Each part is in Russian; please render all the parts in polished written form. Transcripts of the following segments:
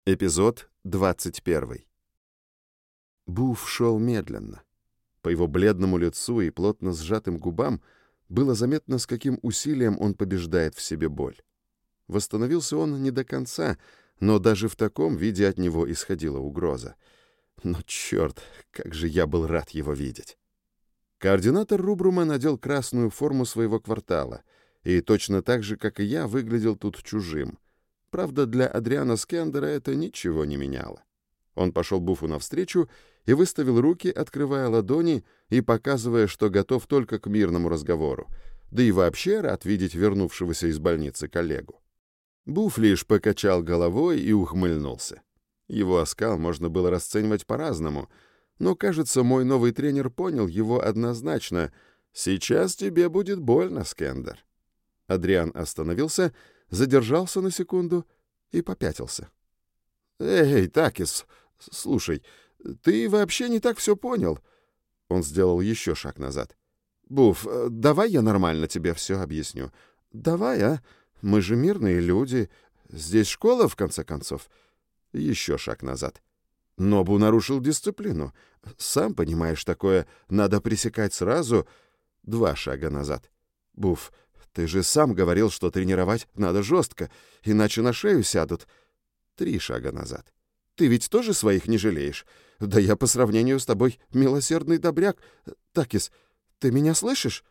Эпизод 21. Буф шел медленно. По его бледному лицу и плотно сжатым губам было заметно, с каким усилием он побеждает в себе боль. Восстановился он не до конца, но даже в таком виде от него исходила угроза. Но черт, как же я был рад его видеть. Координатор Рубрума надел красную форму своего квартала, и точно так же, как и я, выглядел тут чужим. Правда, для Адриана Скендера это ничего не меняло. Он пошел Буфу навстречу и выставил руки, открывая ладони и показывая, что готов только к мирному разговору, да и вообще рад видеть вернувшегося из больницы коллегу. Буф лишь покачал головой и ухмыльнулся. Его оскал можно было расценивать по-разному, но, кажется, мой новый тренер понял его однозначно. «Сейчас тебе будет больно, Скендер». Адриан остановился, задержался на секунду и попятился. «Эй, Такис, слушай, ты вообще не так все понял». Он сделал еще шаг назад. «Буф, давай я нормально тебе все объясню. Давай, а? Мы же мирные люди. Здесь школа, в конце концов». Еще шаг назад. Нобу нарушил дисциплину. Сам понимаешь, такое надо пресекать сразу. 2 шага назад. «Буф, ты же сам говорил, что тренировать надо жестко, иначе на шею сядут». 3 шага назад. «Ты ведь тоже своих не жалеешь? Да я по сравнению с тобой милосердный добряк. Такис, ты меня слышишь?»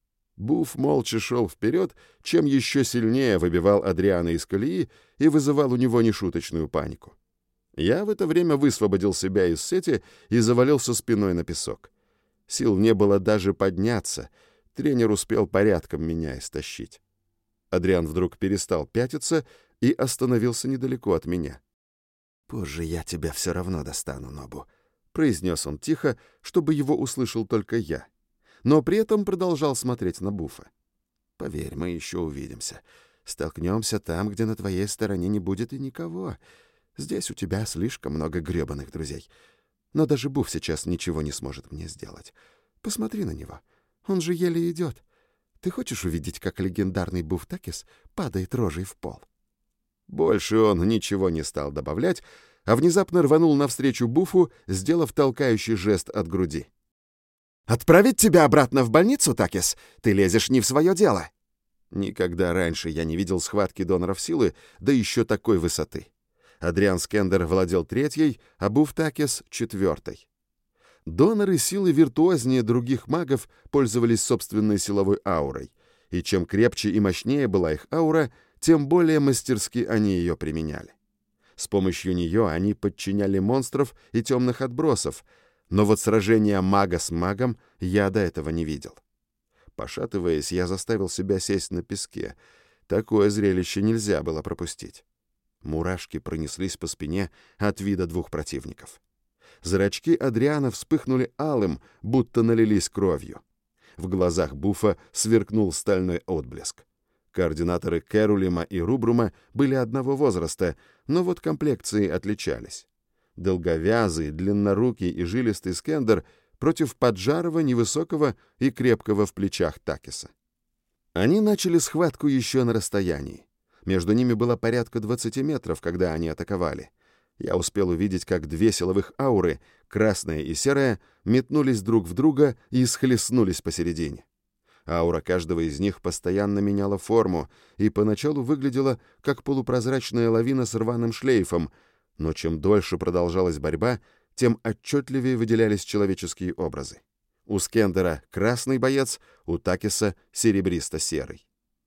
Буф молча шел вперед, чем еще сильнее выбивал Адриана из колеи и вызывал у него нешуточную панику. Я в это время высвободил себя из сети и завалился спиной на песок. Сил не было даже подняться. Тренер успел порядком меня истощить. Адриан вдруг перестал пятиться и остановился недалеко от меня. «Позже я тебя все равно достану, Нобу», — произнес он тихо, чтобы его услышал только я, но при этом продолжал смотреть на Буфа. «Поверь, мы еще увидимся. Столкнемся там, где на твоей стороне не будет и никого. Здесь у тебя слишком много гребаных друзей. Но даже Буф сейчас ничего не сможет мне сделать. Посмотри на него. Он же еле идет. Ты хочешь увидеть, как легендарный Буф Такис падает рожей в пол?» Больше он ничего не стал добавлять, а внезапно рванул навстречу Буфу, сделав толкающий жест от груди. «Отправить тебя обратно в больницу, Такис? Ты лезешь не в свое дело!» Никогда раньше я не видел схватки доноров силы, да еще такой высоты. Адриан Скендер владел 3-й, а Буф Такис — 4-й. Доноры силы виртуознее других магов пользовались собственной силовой аурой, и чем крепче и мощнее была их аура, тем более мастерски они ее применяли. С помощью нее они подчиняли монстров и темных отбросов, но вот сражения мага с магом я до этого не видел. Пошатываясь, я заставил себя сесть на песке. Такое зрелище нельзя было пропустить. Мурашки пронеслись по спине от вида 2 противников. Зрачки Адриана вспыхнули алым, будто налились кровью. В глазах Буфа сверкнул стальной отблеск. Координаторы Керулима и Рубрума были одного возраста, но вот комплекции отличались. Долговязый, длиннорукий и жилистый Скендер против поджарого, невысокого и крепкого в плечах Такиса. Они начали схватку еще на расстоянии. Между ними было порядка 20 метров, когда они атаковали. Я успел увидеть, как 2 силовых ауры, красная и серая, метнулись друг в друга и схлестнулись посередине. Аура каждого из них постоянно меняла форму и поначалу выглядела как полупрозрачная лавина с рваным шлейфом, но чем дольше продолжалась борьба, тем отчетливее выделялись человеческие образы. У Скендера красный боец, у Такиса серебристо-серый.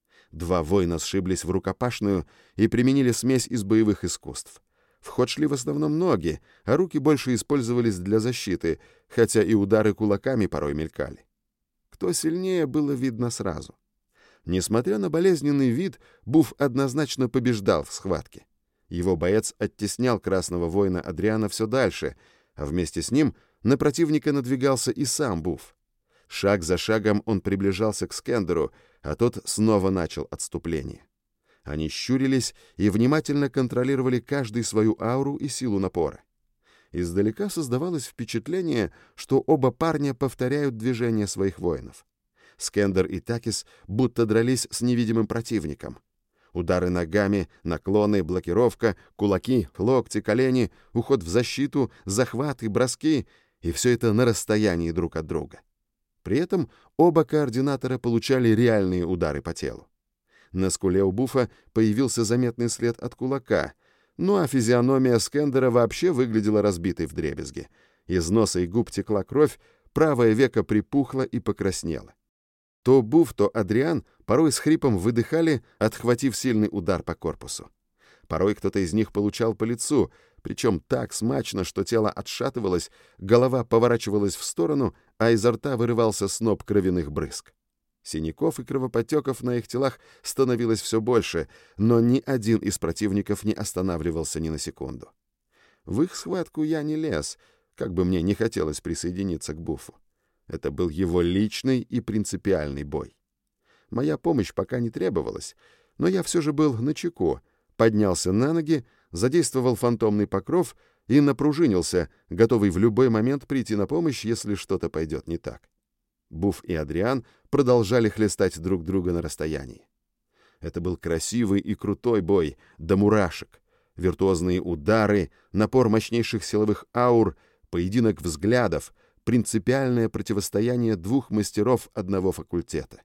2 воина сшиблись в рукопашную и применили смесь из боевых искусств. В ход шли в основном ноги, а руки больше использовались для защиты, хотя и удары кулаками порой мелькали. Кто сильнее, было видно сразу. Несмотря на болезненный вид, Буф однозначно побеждал в схватке. Его боец оттеснял красного воина Адриана все дальше, а вместе с ним на противника надвигался и сам Буф. Шаг за шагом он приближался к Скендеру, а тот снова начал отступление. Они щурились и внимательно контролировали каждый свою ауру и силу напора. Издалека создавалось впечатление, что оба парня повторяют движения своих воинов. Скендер и Такис будто дрались с невидимым противником. Удары ногами, наклоны, блокировка, кулаки, локти, колени, уход в защиту, захваты, броски — и все это на расстоянии друг от друга. При этом оба координатора получали реальные удары по телу. На скуле у Буфа появился заметный след от кулака, ну а физиономия Скендера вообще выглядела разбитой вдребезги. Из носа и губ текла кровь, правое веко припухло и покраснело. То Буф, то Адриан порой с хрипом выдыхали, отхватив сильный удар по корпусу. Порой кто-то из них получал по лицу, причем так смачно, что тело отшатывалось, голова поворачивалась в сторону, а изо рта вырывался сноп кровяных брызг. Синяков и кровоподтеков на их телах становилось все больше, но ни один из противников не останавливался ни на секунду. В их схватку я не лез, как бы мне не хотелось присоединиться к Буфу. Это был его личный и принципиальный бой. Моя помощь пока не требовалась, но я все же был начеку, поднялся на ноги, задействовал фантомный покров и напружинился, готовый в любой момент прийти на помощь, если что-то пойдет не так. Буф и Адриан продолжали хлестать друг друга на расстоянии. Это был красивый и крутой бой, до мурашек. Виртуозные удары, напор мощнейших силовых аур, поединок взглядов, принципиальное противостояние двух мастеров одного факультета.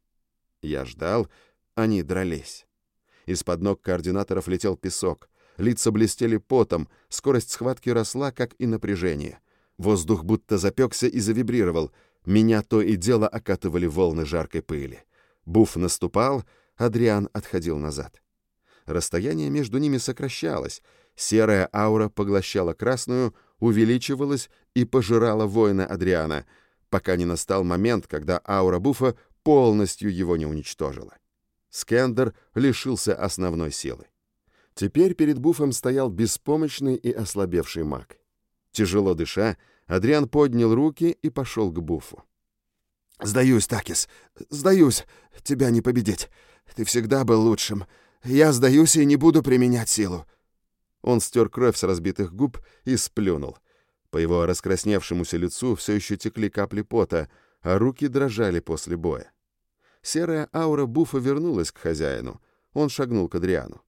Я ждал, они дрались. Из-под ног координаторов летел песок, лица блестели потом, скорость схватки росла, как и напряжение. Воздух будто запекся и завибрировал, меня то и дело окатывали волны жаркой пыли. Буф наступал, Адриан отходил назад. Расстояние между ними сокращалось, серая аура поглощала красную, увеличивалась и пожирала воина Адриана, пока не настал момент, когда аура Буфа полностью его не уничтожила. Скендер лишился основной силы. Теперь перед Буфом стоял беспомощный и ослабевший маг. Тяжело дыша, Адриан поднял руки и пошел к Буфу. «Сдаюсь, Такис, сдаюсь. Тебя не победить. Ты всегда был лучшим. Я сдаюсь и не буду применять силу». Он стер кровь с разбитых губ и сплюнул. По его раскрасневшемуся лицу все еще текли капли пота, а руки дрожали после боя. Серая аура Буфа вернулась к хозяину. Он шагнул к Адриану.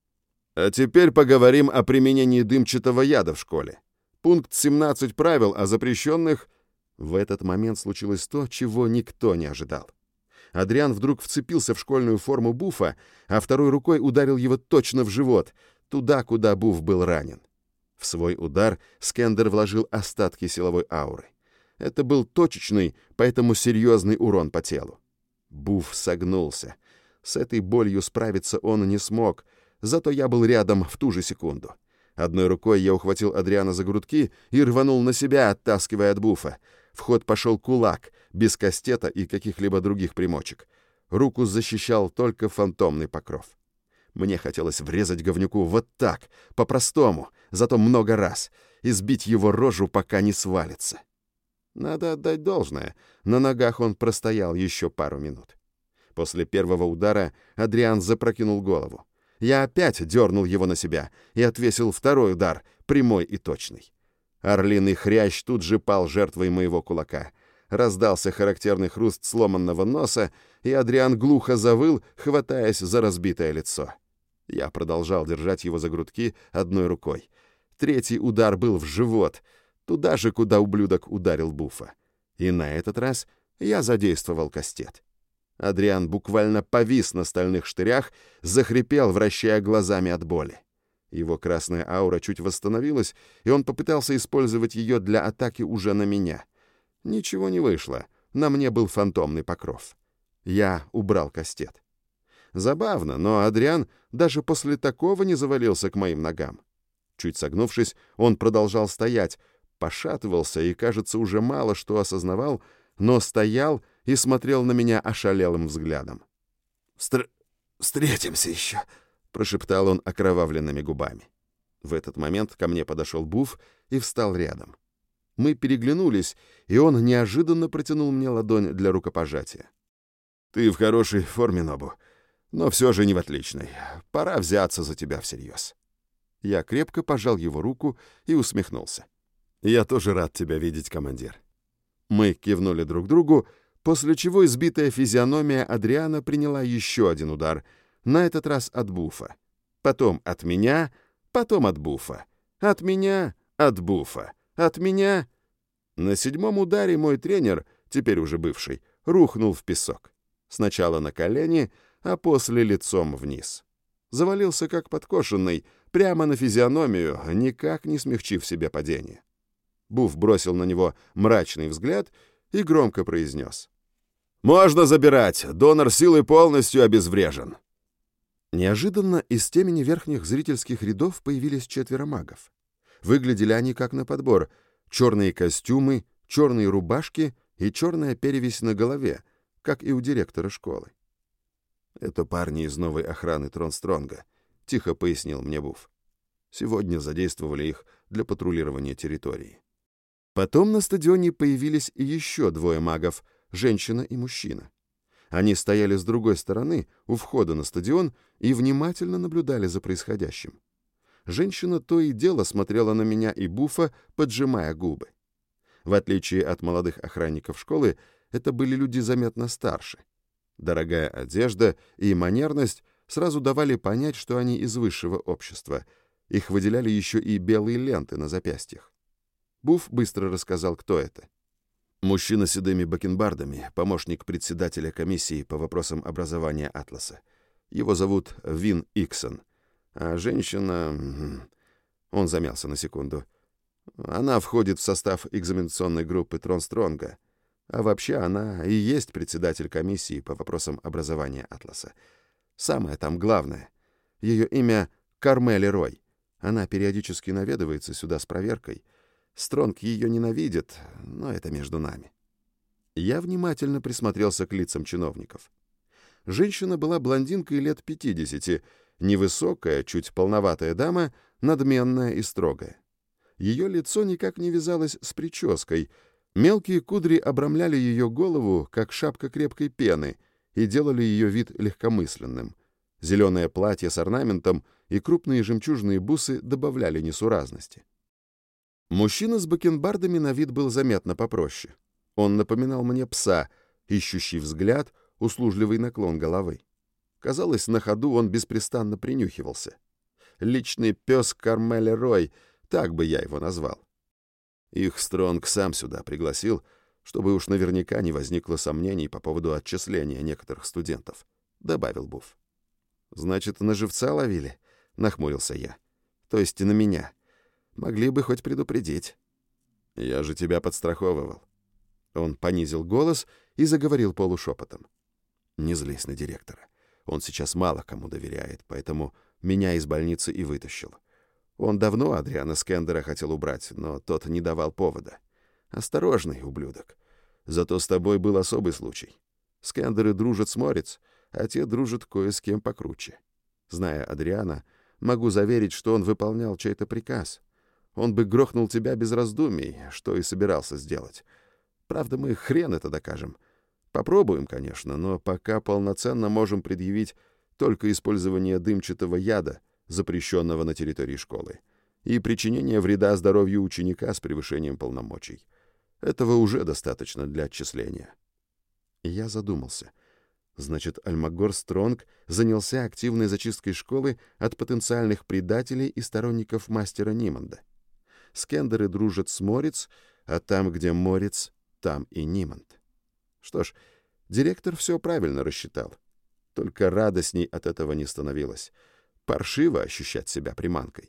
«А теперь поговорим о применении дымчатого яда в школе. Пункт 17 правил о запрещенных...» В этот момент случилось то, чего никто не ожидал. Адриан вдруг вцепился в школьную форму Буфа, а второй рукой ударил его точно в живот, туда, куда Буф был ранен. В свой удар Скендер вложил остатки силовой ауры. Это был точечный, поэтому серьезный урон по телу. Буф согнулся. С этой болью справиться он не смог, зато я был рядом в ту же секунду. Одной рукой я ухватил Адриана за грудки и рванул на себя, оттаскивая от Буфа. В ход пошел кулак, без кастета и каких-либо других примочек. Руку защищал только фантомный покров. Мне хотелось врезать говнюку вот так, по-простому, зато много раз, и сбить его рожу, пока не свалится. Надо отдать должное, на ногах он простоял еще пару минут. После первого удара Адриан запрокинул голову. Я опять дернул его на себя и отвесил второй удар, прямой и точный. Орлиный хрящ тут же пал жертвой моего кулака. Раздался характерный хруст сломанного носа, и Адриан глухо завыл, хватаясь за разбитое лицо. Я продолжал держать его за грудки одной рукой. Третий удар был в живот, туда же, куда ублюдок ударил Буфа. И на этот раз я задействовал кастет. Адриан буквально повис на стальных штырях, захрипел, вращая глазами от боли. Его красная аура чуть восстановилась, и он попытался использовать ее для атаки уже на меня. Ничего не вышло, на мне был фантомный покров. Я убрал кастет. Забавно, но Адриан даже после такого не завалился к моим ногам. Чуть согнувшись, он продолжал стоять, пошатывался и, кажется, уже мало что осознавал, но стоял и смотрел на меня ошалелым взглядом. «Встретимся еще», — прошептал он окровавленными губами. В этот момент ко мне подошел Буф и встал рядом. Мы переглянулись, и он неожиданно протянул мне ладонь для рукопожатия. «Ты в хорошей форме, Нобу, но все же не в отличной. Пора взяться за тебя всерьез». Я крепко пожал его руку и усмехнулся. «Я тоже рад тебя видеть, командир». Мы кивнули друг другу, после чего избитая физиономия Адриана приняла еще один удар, на этот раз от Буфа. Потом от меня, потом от Буфа. От меня, от Буфа. От меня... На 7-м ударе мой тренер, теперь уже бывший, рухнул в песок. Сначала на колени, а после лицом вниз. Завалился как подкошенный, прямо на физиономию, никак не смягчив себе падение. Буф бросил на него мрачный взгляд и громко произнес: «Можно забирать, донор силы полностью обезврежен». Неожиданно из темени верхних зрительских рядов появились 4 магов. Выглядели они как на подбор: черные костюмы, черные рубашки и черная перевесь на голове, как и у директора школы. «Это парни из новой охраны Тронстронга», — тихо пояснил мне Буф. «Сегодня задействовали их для патрулирования территории». Потом на стадионе появились и еще 2 магов, женщина и мужчина. Они стояли с другой стороны, у входа на стадион, и внимательно наблюдали за происходящим. Женщина то и дело смотрела на меня и Буфа, поджимая губы. В отличие от молодых охранников школы, это были люди заметно старше. Дорогая одежда и манерность сразу давали понять, что они из высшего общества. Их выделяли еще и белые ленты на запястьях. Буф быстро рассказал, кто это. Мужчина с седыми бакенбардами, помощник председателя комиссии по вопросам образования Атласа. Его зовут Вин Иксон. А женщина... Он замялся на секунду. Она входит в состав экзаменационной группы Тронстронга. А вообще она и есть председатель комиссии по вопросам образования Атласа. Самое там главное. Ее имя Кармели Рой. Она периодически наведывается сюда с проверкой. Стронг ее ненавидит, но это между нами. Я внимательно присмотрелся к лицам чиновников. Женщина была блондинкой лет 50, невысокая, чуть полноватая дама, надменная и строгая. Ее лицо никак не вязалось с прической. Мелкие кудри обрамляли ее голову, как шапка крепкой пены, и делали ее вид легкомысленным. Зеленое платье с орнаментом и крупные жемчужные бусы добавляли несуразности. Мужчина с бакенбардами на вид был заметно попроще. Он напоминал мне пса, ищущий взгляд, услужливый наклон головы. Казалось, на ходу он беспрестанно принюхивался. Личный пес Кармели Рой, так бы я его назвал. Их Стронг сам сюда пригласил, чтобы уж наверняка не возникло сомнений по поводу отчисления некоторых студентов, — добавил Буф. «Значит, на живца ловили?» — нахмурился я. «То есть и на меня. Могли бы хоть предупредить». «Я же тебя подстраховывал». Он понизил голос и заговорил полушепотом. «Не злись на директора. Он сейчас мало кому доверяет, поэтому меня из больницы и вытащил. Он давно Адриана Скендера хотел убрать, но тот не давал повода. Осторожный ублюдок. Зато с тобой был особый случай. Скендеры дружат с Морец, а те дружат кое с кем покруче. Зная Адриана, могу заверить, что он выполнял чей-то приказ. Он бы грохнул тебя без раздумий, что и собирался сделать. Правда, мы хрен это докажем. Попробуем, конечно, но пока полноценно можем предъявить только использование дымчатого яда, запрещенного на территории школы, и причинение вреда здоровью ученика с превышением полномочий. Этого уже достаточно для отчисления». И я задумался. Значит, Альмагор Стронг занялся активной зачисткой школы от потенциальных предателей и сторонников мастера Ниманда. Скендеры дружат с Морец, а там, где Морец, там и Ниманд. Что ж, директор все правильно рассчитал. Только радостней от этого не становилось. Паршиво ощущать себя приманкой.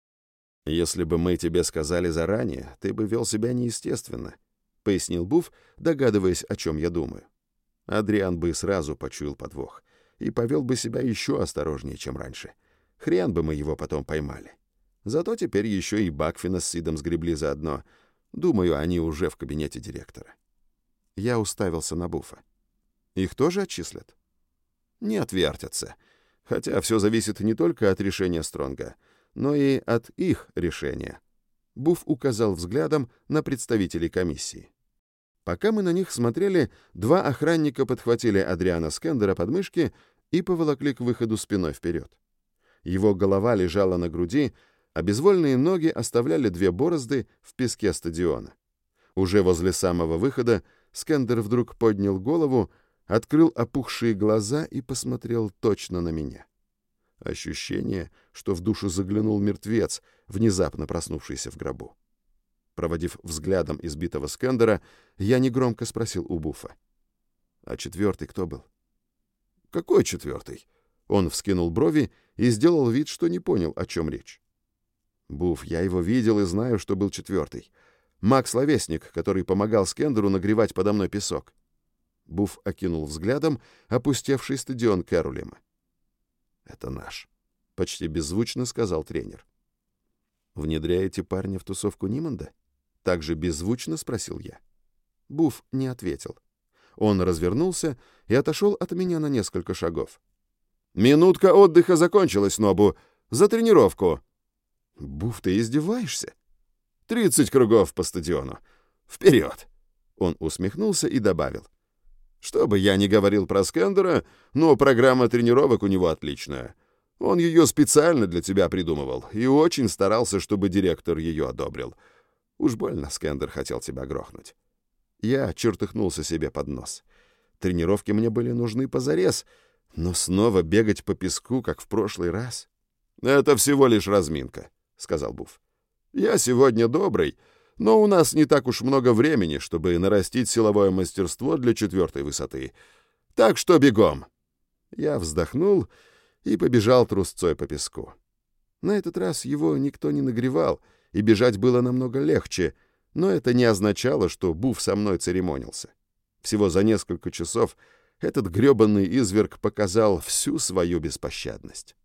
«Если бы мы тебе сказали заранее, ты бы вел себя неестественно», — пояснил Буф, догадываясь, о чем я думаю. Адриан бы сразу почуял подвох и повел бы себя еще осторожнее, чем раньше. Хрен бы мы его потом поймали. Зато теперь еще и Бакфина с Сидом сгребли заодно. Думаю, они уже в кабинете директора. Я уставился на Буфа. «Их тоже отчислят?» «Не отвертятся. Хотя все зависит не только от решения Стронга, но и от их решения». Буф указал взглядом на представителей комиссии. Пока мы на них смотрели, 2 охранника подхватили Адриана Скендера под мышки и поволокли к выходу спиной вперед. Его голова лежала на груди, а безвольные ноги оставляли 2 борозды в песке стадиона. Уже возле самого выхода Скендер вдруг поднял голову, открыл опухшие глаза и посмотрел точно на меня. Ощущение, что в душу заглянул мертвец, внезапно проснувшийся в гробу. Проводив взглядом избитого Скендера, я негромко спросил у Буфа: «А четвертый кто был?» «Какой четвертый?» Он вскинул брови и сделал вид, что не понял, о чем речь. «Буф, я его видел и знаю, что был четвертый. Маг-словесник, который помогал Скендеру нагревать подо мной песок». Буф окинул взглядом опустевший стадион Кэрулема. «Это наш», — почти беззвучно сказал тренер. «Внедряете парня в тусовку Ниманда?» — также беззвучно спросил я. Буф не ответил. Он развернулся и отошел от меня на несколько шагов. «Минутка отдыха закончилась, Нобу. За тренировку!» «Буф, ты издеваешься?» 30 кругов по стадиону. Вперед!» Он усмехнулся и добавил: «Что бы я ни говорил про Скендера, но программа тренировок у него отличная. Он ее специально для тебя придумывал и очень старался, чтобы директор ее одобрил. Уж больно Скендер хотел тебя грохнуть». Я чертыхнулся себе под нос. Тренировки мне были нужны позарез, но снова бегать по песку, как в прошлый раз. «Это всего лишь разминка», — сказал Буф. «Я сегодня добрый, но у нас не так уж много времени, чтобы нарастить силовое мастерство для 4-й высоты. Так что бегом!» Я вздохнул и побежал трусцой по песку. На этот раз его никто не нагревал, и бежать было намного легче, но это не означало, что Буф со мной церемонился. Всего за несколько часов этот грёбаный изверг показал всю свою беспощадность.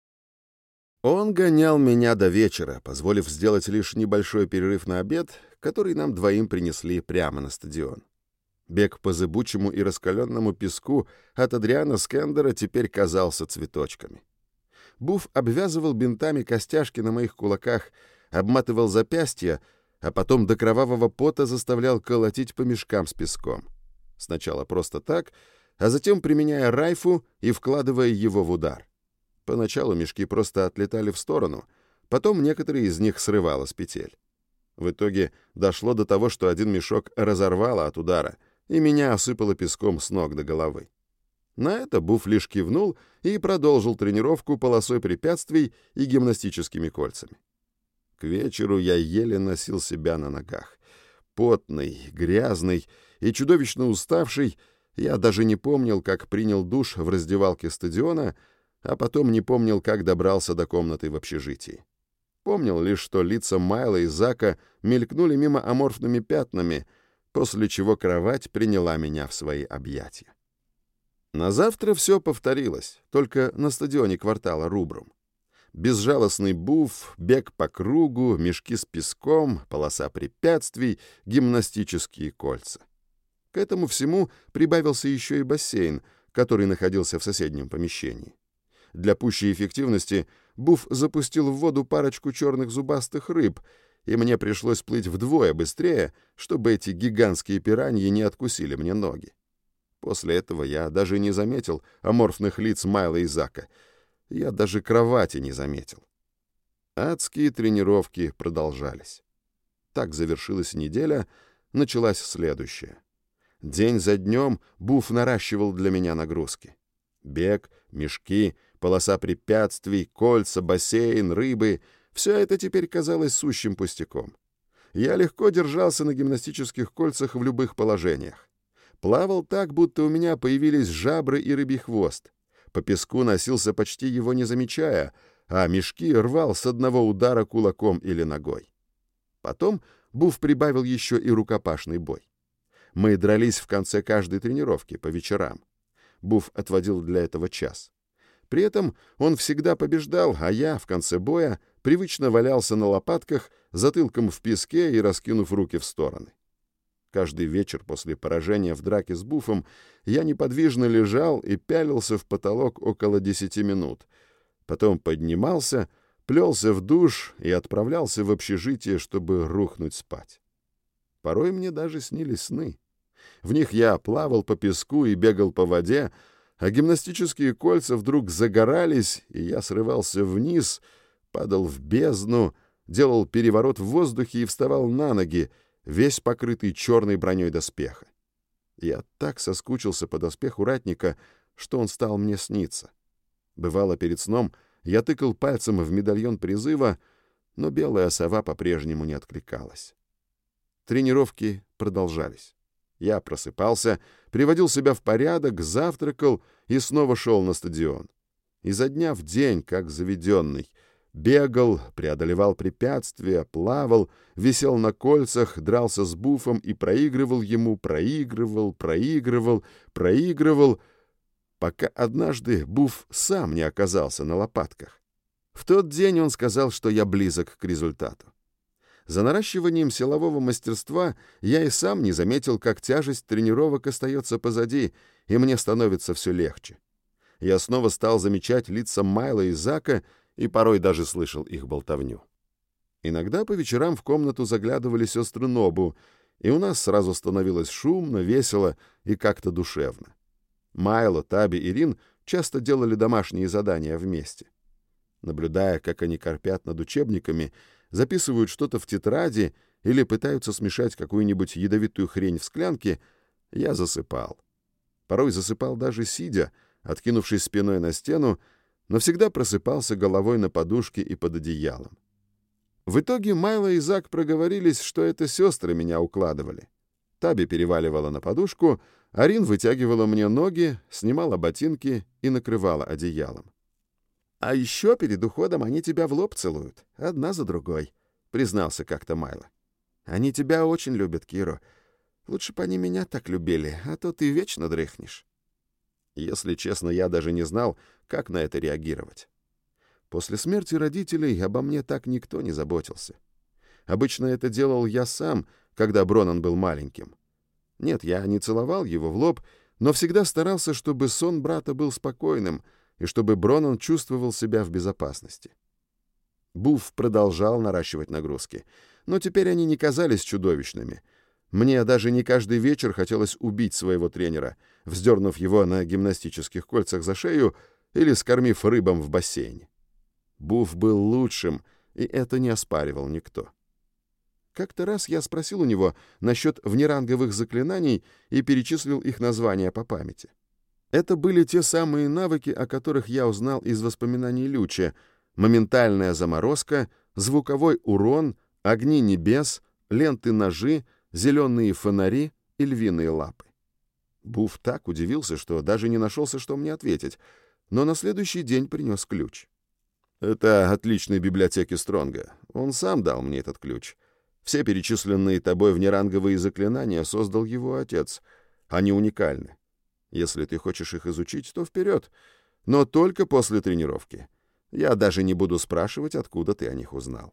Он гонял меня до вечера, позволив сделать лишь небольшой перерыв на обед, который нам двоим принесли прямо на стадион. Бег по зыбучему и раскаленному песку от Адриана Скендера теперь казался цветочками. Буф обвязывал бинтами костяшки на моих кулаках, обматывал запястья, а потом до кровавого пота заставлял колотить по мешкам с песком. Сначала просто так, а затем применяя райфу и вкладывая его в удар. Поначалу мешки просто отлетали в сторону, потом некоторые из них срывало с петель. В итоге дошло до того, что один мешок разорвало от удара, и меня осыпало песком с ног до головы. На это Буф лишь кивнул и продолжил тренировку полосой препятствий и гимнастическими кольцами. К вечеру я еле носил себя на ногах. Потный, грязный и чудовищно уставший, я даже не помнил, как принял душ в раздевалке стадиона, а потом не помнил, как добрался до комнаты в общежитии. Помнил лишь, что лица Майла и Зака мелькнули мимо аморфными пятнами, после чего кровать приняла меня в свои объятия. На завтра все повторилось, только на стадионе квартала Рубрум. Безжалостный Буф, бег по кругу, мешки с песком, полоса препятствий, гимнастические кольца. К этому всему прибавился еще и бассейн, который находился в соседнем помещении. Для пущей эффективности Буф запустил в воду парочку черных зубастых рыб, и мне пришлось плыть вдвое быстрее, чтобы эти гигантские пираньи не откусили мне ноги. После этого я даже не заметил аморфных лиц Майла и Зака. Я даже кровати не заметил. Адские тренировки продолжались. Так завершилась неделя, началась следующая. День за днем Буф наращивал для меня нагрузки. Бег, мешки, полоса препятствий, кольца, бассейн, рыбы — все это теперь казалось сущим пустяком. Я легко держался на гимнастических кольцах в любых положениях. Плавал так, будто у меня появились жабры и рыбий хвост. По песку носился, почти его не замечая, а мешки рвал с одного удара кулаком или ногой. Потом Буф прибавил еще и рукопашный бой. Мы дрались в конце каждой тренировки по вечерам. Буф отводил для этого час. При этом он всегда побеждал, а я в конце боя привычно валялся на лопатках, затылком в песке и раскинув руки в стороны. Каждый вечер после поражения в драке с Буфом я неподвижно лежал и пялился в потолок около 10 минут. Потом поднимался, плелся в душ и отправлялся в общежитие, чтобы рухнуть спать. Порой мне даже снились сны. В них я плавал по песку и бегал по воде, а гимнастические кольца вдруг загорались, и я срывался вниз, падал в бездну, делал переворот в воздухе и вставал на ноги, весь покрытый черной броней доспеха. Я так соскучился по доспеху ратника, что он стал мне сниться. Бывало, перед сном я тыкал пальцем в медальон призыва, но белая сова по-прежнему не откликалась. Тренировки продолжались. Я просыпался, приводил себя в порядок, завтракал и снова шел на стадион. Изо дня в день, как заведенный. Бегал, преодолевал препятствия, плавал, висел на кольцах, дрался с Буфом и проигрывал ему, проигрывал, пока однажды Буф сам не оказался на лопатках. В тот день он сказал, что я близок к результату. За наращиванием силового мастерства я и сам не заметил, как тяжесть тренировок остается позади, и мне становится все легче. Я снова стал замечать лица Майла и Зака, и порой даже слышал их болтовню. Иногда по вечерам в комнату заглядывали сестры Нобу, и у нас сразу становилось шумно, весело и как-то душевно. Майло, Таби и Рин часто делали домашние задания вместе. Наблюдая, как они корпят над учебниками, записывают что-то в тетради или пытаются смешать какую-нибудь ядовитую хрень в склянке, я засыпал. Порой засыпал даже сидя, откинувшись спиной на стену, но всегда просыпался головой на подушке и под одеялом. В итоге Майло и Зак проговорились, что это сестры меня укладывали. Таби переваливала на подушку, а Рин вытягивала мне ноги, снимала ботинки и накрывала одеялом. «А еще перед уходом они тебя в лоб целуют, одна за другой», — признался как-то Майло. «Они тебя очень любят, Киро. Лучше бы они меня так любили, а то ты вечно дрыхнешь». Если честно, я даже не знал, как на это реагировать. После смерти родителей обо мне так никто не заботился. Обычно это делал я сам, когда Бронан был маленьким. Нет, я не целовал его в лоб, но всегда старался, чтобы сон брата был спокойным и чтобы Бронан чувствовал себя в безопасности. Буф продолжал наращивать нагрузки, но теперь они не казались чудовищными. Мне даже не каждый вечер хотелось убить своего тренера, вздернув его на гимнастических кольцах за шею или скормив рыбам в бассейне. Буф был лучшим, и это не оспаривал никто. Как-то раз я спросил у него насчет внеранговых заклинаний и перечислил их названия по памяти. Это были те самые навыки, о которых я узнал из воспоминаний Люча: моментальная заморозка, звуковой урон, огни небес, ленты-ножи, зеленые фонари и львиные лапы. Буф так удивился, что даже не нашелся, что мне ответить, но на следующий день принес ключ. «Это от личной библиотеки Стронга. Он сам дал мне этот ключ. Все перечисленные тобой внеранговые заклинания создал его отец. Они уникальны. Если ты хочешь их изучить, то вперед, но только после тренировки. Я даже не буду спрашивать, откуда ты о них узнал».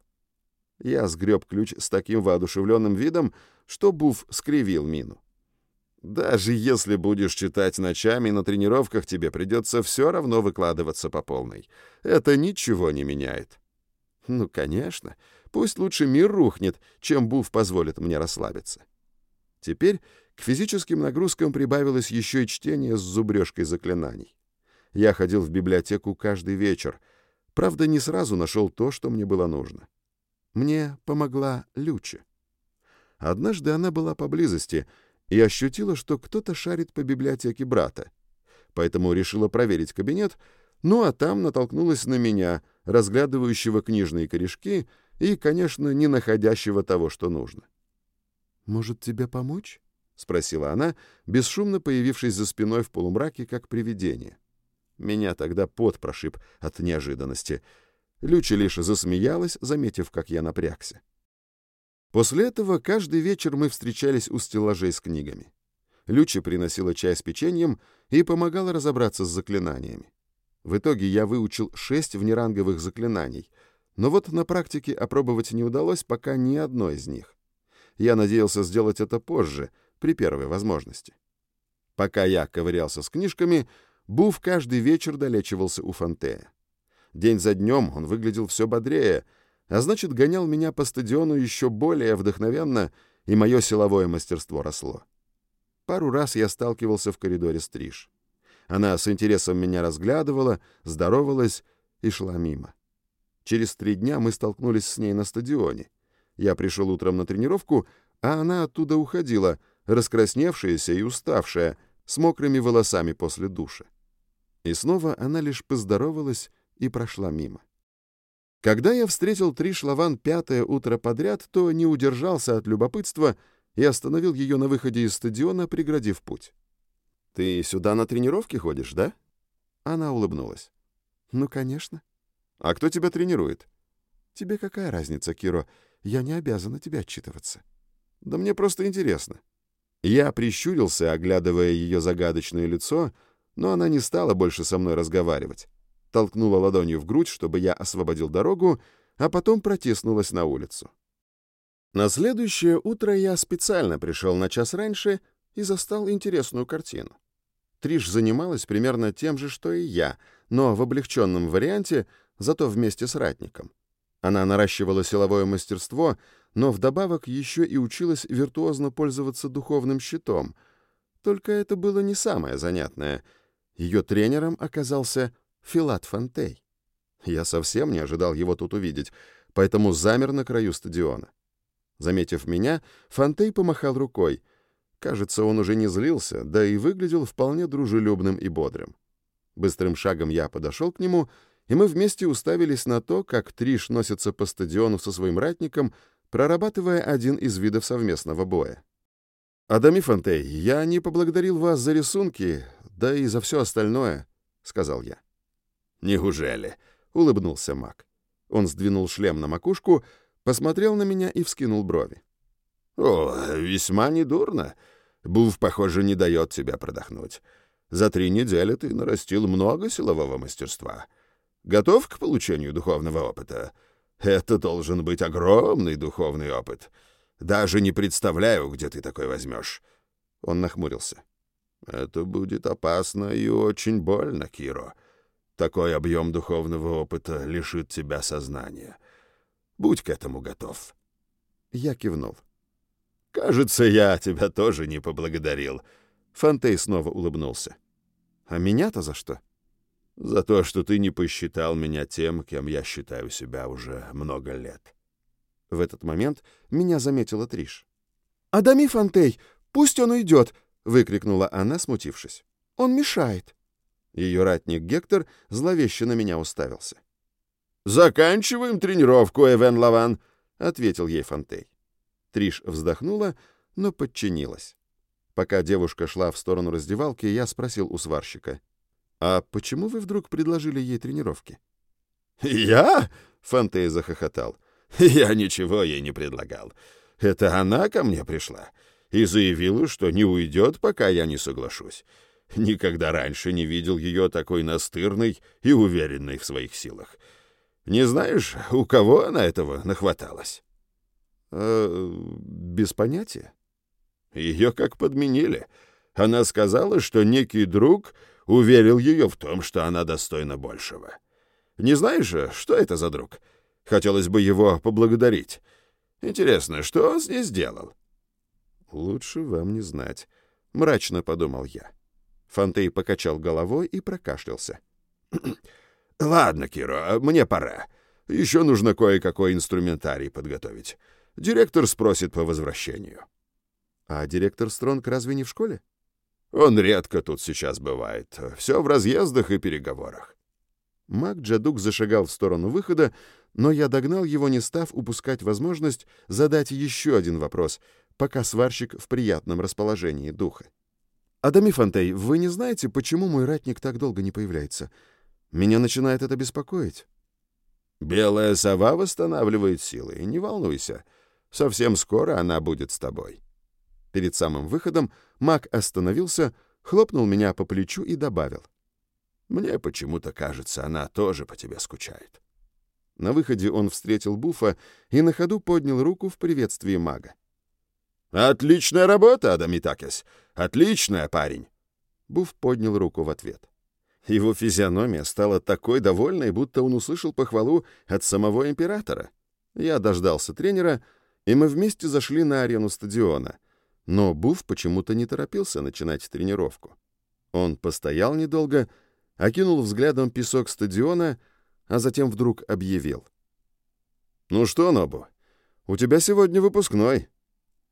Я сгреб ключ с таким воодушевленным видом, что Буф скривил мину. «Даже если будешь читать ночами, на тренировках тебе придется все равно выкладываться по полной. Это ничего не меняет». «Ну, конечно. Пусть лучше мир рухнет, чем Буф позволит мне расслабиться». Теперь к физическим нагрузкам прибавилось еще и чтение с зубрежкой заклинаний. Я ходил в библиотеку каждый вечер. Правда, не сразу нашел то, что мне было нужно. Мне помогла Люча. Однажды она была поблизости и ощутила, что кто-то шарит по библиотеке брата. Поэтому решила проверить кабинет, ну а там натолкнулась на меня, разглядывающего книжные корешки и, конечно, не находящего того, что нужно. «Может, тебе помочь?» — спросила она, бесшумно появившись за спиной в полумраке, как привидение. Меня тогда пот прошиб от неожиданности. Люча лишь засмеялась, заметив, как я напрягся. После этого каждый вечер мы встречались у стеллажей с книгами. Люча приносила чай с печеньем и помогала разобраться с заклинаниями. В итоге я выучил 6 внеранговых заклинаний, но вот на практике опробовать не удалось пока ни одно из них. Я надеялся сделать это позже, при первой возможности. Пока я ковырялся с книжками, Буф каждый вечер долечивался у Фонтея. День за днем он выглядел все бодрее, а значит, гонял меня по стадиону еще более вдохновенно, и мое силовое мастерство росло. Пару раз я сталкивался в коридоре с Триш. Она с интересом меня разглядывала, здоровалась и шла мимо. Через 3 дня мы столкнулись с ней на стадионе. Я пришел утром на тренировку, а она оттуда уходила, раскрасневшаяся и уставшая, с мокрыми волосами после душа. И снова она лишь поздоровалась и прошла мимо. Когда я встретил Триш Лаван 5-е утро подряд, то не удержался от любопытства и остановил ее на выходе из стадиона, преградив путь. «Ты сюда на тренировки ходишь, да?» Она улыбнулась. «Ну, конечно». «А кто тебя тренирует?» «Тебе какая разница, Киро? Я не обязана тебе отчитываться». «Да мне просто интересно». Я прищурился, оглядывая ее загадочное лицо, но она не стала больше со мной разговаривать. Толкнула ладонью в грудь, чтобы я освободил дорогу, а потом протиснулась на улицу. На следующее утро я специально пришел на час раньше и застал интересную картину. Триш занималась примерно тем же, что и я, но в облегченном варианте, зато вместе с ратником. Она наращивала силовое мастерство, но вдобавок еще и училась виртуозно пользоваться духовным щитом. Только это было не самое занятное. Ее тренером оказался Филат Фонтей. Я совсем не ожидал его тут увидеть, поэтому замер на краю стадиона. Заметив меня, Фонтей помахал рукой. Кажется, он уже не злился, да и выглядел вполне дружелюбным и бодрым. Быстрым шагом я подошел к нему, и мы вместе уставились на то, как Триш носится по стадиону со своим ратником, прорабатывая один из видов совместного боя. «Адами Фонтей, я не поблагодарил вас за рисунки, да и за все остальное», — сказал я. «Неужели?» — улыбнулся маг. Он сдвинул шлем на макушку, посмотрел на меня и вскинул брови. «О, весьма недурно. Був, похоже, не дает тебя продохнуть. За 3 недели ты нарастил много силового мастерства. Готов к получению духовного опыта? Это должен быть огромный духовный опыт. Даже не представляю, где ты такой возьмешь». Он нахмурился. «Это будет опасно и очень больно, Киро. Такой объем духовного опыта лишит тебя сознания. Будь к этому готов». Я кивнул. «Кажется, я тебя тоже не поблагодарил». Фонтей снова улыбнулся. «А меня-то за что?» «За то, что ты не посчитал меня тем, кем я считаю себя уже много лет». В этот момент меня заметила Триш. «Адами Фонтей, пусть он уйдет!» — выкрикнула она, смутившись. «Он мешает». Ее ратник Гектор зловеще на меня уставился. «Заканчиваем тренировку, Эвен Лаван», — ответил ей Фонтей. Триш вздохнула, но подчинилась. Пока девушка шла в сторону раздевалки, я спросил у сварщика: «А почему вы вдруг предложили ей тренировки?» «Я?» — Фонтей захохотал. «Я ничего ей не предлагал. Это она ко мне пришла и заявила, что не уйдет, пока я не соглашусь. Никогда раньше не видел ее такой настырной и уверенной в своих силах. Не знаешь, у кого она этого нахваталась?» «Без понятия». Ее как подменили. Она сказала, что некий друг уверил ее в том, что она достойна большего. Не знаешь, что это за друг? Хотелось бы его поблагодарить. Интересно, что он с ней сделал?» «Лучше вам не знать», — мрачно подумал я. Фонтей покачал головой и прокашлялся. «Ладно, Киро, мне пора. Еще нужно кое-какой инструментарий подготовить. Директор спросит по возвращению». «А директор Стронг разве не в школе?» «Он редко тут сейчас бывает. Все в разъездах и переговорах». Маг Джадук зашагал в сторону выхода, но я догнал его, не став упускать возможность задать еще один вопрос, пока сварщик в приятном расположении духа. «Адами Фонтей, вы не знаете, почему мой ратник так долго не появляется? Меня начинает это беспокоить». «Белая сова восстанавливает силы, не волнуйся. Совсем скоро она будет с тобой». Перед самым выходом маг остановился, хлопнул меня по плечу и добавил: «Мне почему-то кажется, она тоже по тебе скучает». На выходе он встретил Буфа и на ходу поднял руку в приветствии мага. «Отличная работа, Адамитакис! Отличная, парень!» Буф поднял руку в ответ. Его физиономия стала такой довольной, будто он услышал похвалу от самого императора. Я дождался тренера, и мы вместе зашли на арену стадиона. Но Буф почему-то не торопился начинать тренировку. Он постоял недолго, окинул взглядом песок стадиона, а затем вдруг объявил: «Ну что, Нобу, у тебя сегодня выпускной».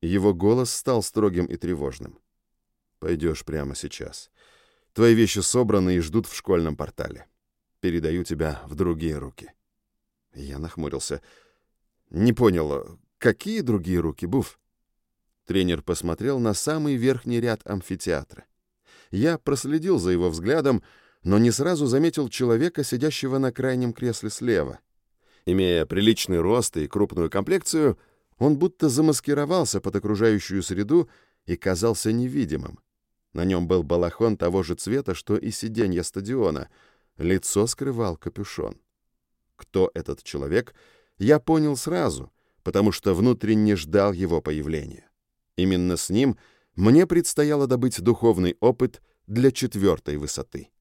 Его голос стал строгим и тревожным. «Пойдешь прямо сейчас. Твои вещи собраны и ждут в школьном портале. Передаю тебя в другие руки». Я нахмурился. «Не понял, какие другие руки, Буф?» Тренер посмотрел на самый верхний ряд амфитеатра. Я проследил за его взглядом, но не сразу заметил человека, сидящего на крайнем кресле слева. Имея приличный рост и крупную комплекцию, он будто замаскировался под окружающую среду и казался невидимым. На нем был балахон того же цвета, что и сиденье стадиона. Лицо скрывал капюшон. Кто этот человек, я понял сразу, потому что внутренне ждал его появления. Именно с ним мне предстояло добыть духовный опыт для 4-й высоты.